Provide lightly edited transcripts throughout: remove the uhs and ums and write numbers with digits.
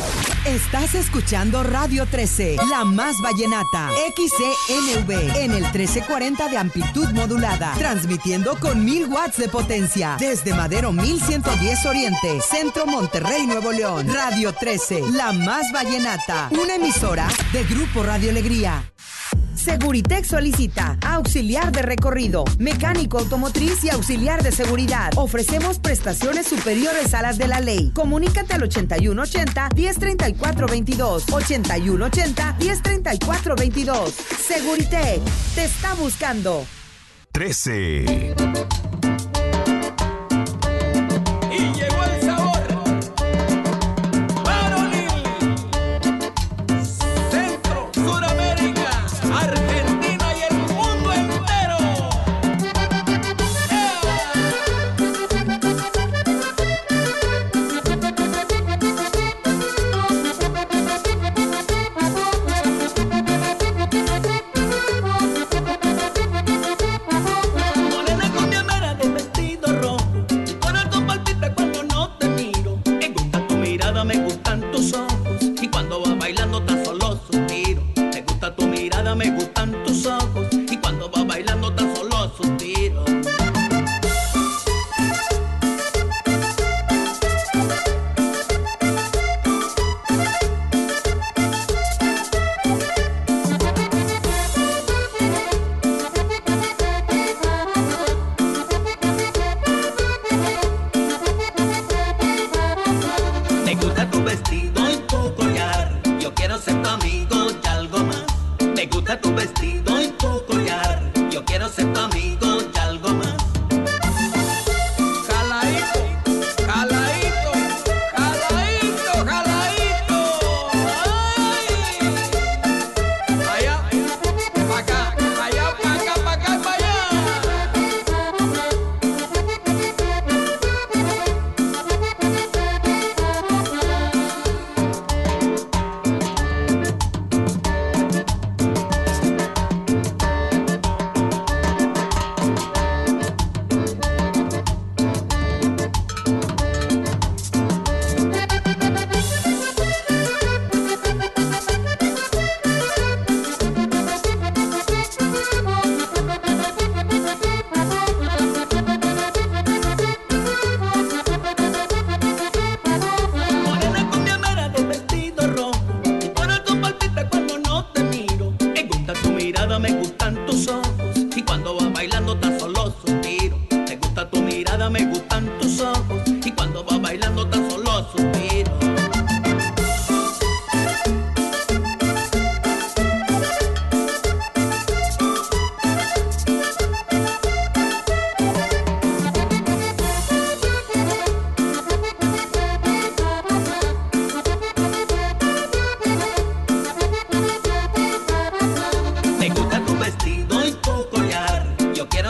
Estás escuchando Radio 13, la más vallenata, XCNV, en el 1340 de amplitud modulada, transmitiendo con 1000 watts de potencia, desde Madero 1110 Oriente, Centro Monterrey, Nuevo León. Radio 13, la más vallenata, una emisora de Grupo Radio Alegría. Seguritech solicita auxiliar de recorrido, mecánico automotriz y auxiliar de seguridad. Ofrecemos prestaciones superiores a las de la ley. Comunícate al 8180-1034-22. 8180-1034-22. Seguritech te está buscando. 13.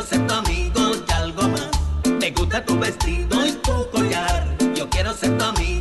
Me gusta tu vestido y tu collar. Yo quiero ser tu amigo.